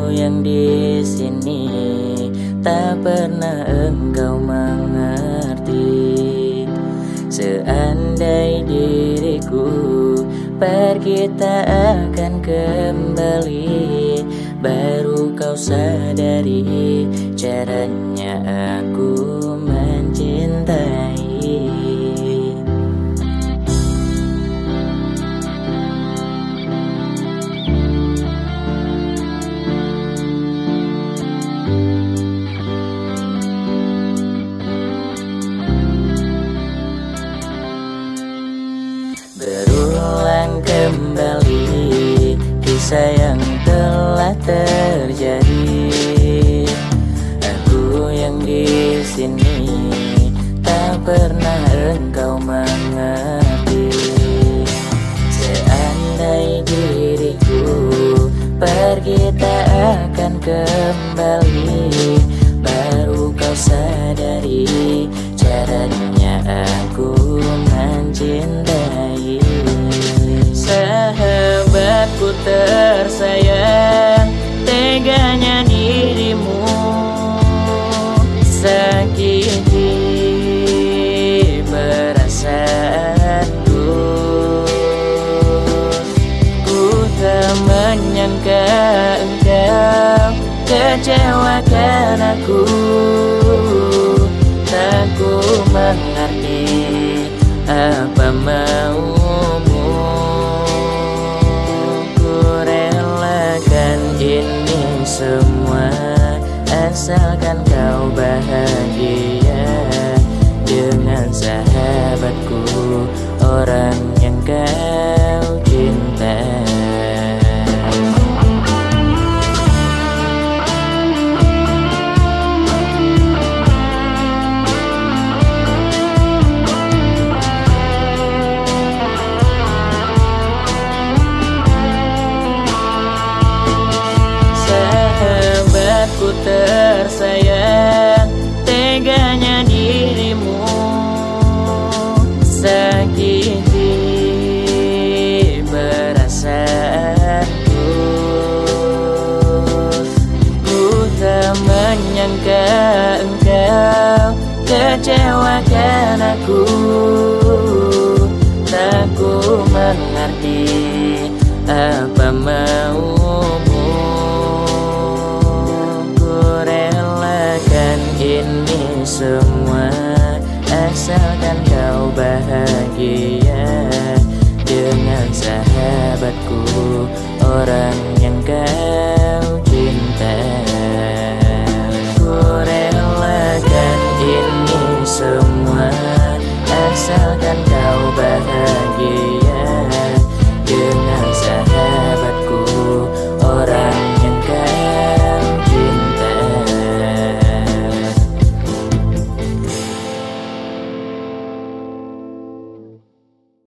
yang di sini tak pernah engkau mengerti. Seandai diriku pergi tak akan kembali, baru kau sadari caranya aku mencintai. Berulang kembali kisah yang telah terjadi. Aku yang di sini tak pernah engkau mengerti. Seandai diriku pergi tak akan kembali, baru kau sadari caranya aku mencintai. Sahabatku tersayang, teganya dirimu sakiti perasaanku. Ku tak menyangka engkau kecewakan aku. Tak ku mengerti apa maumu. Ku relakan ini semua asalkan kau bahagia dengan sahabatku, orang yang kau cinta. Sahabatku tersayang, teganya dirimu sakiti perasaanku. Ku tak menyangka engkau kecewakan aku. Tak ku mengerti apa maumu. Ini semua asalkan kau bahagia dengan sahabat.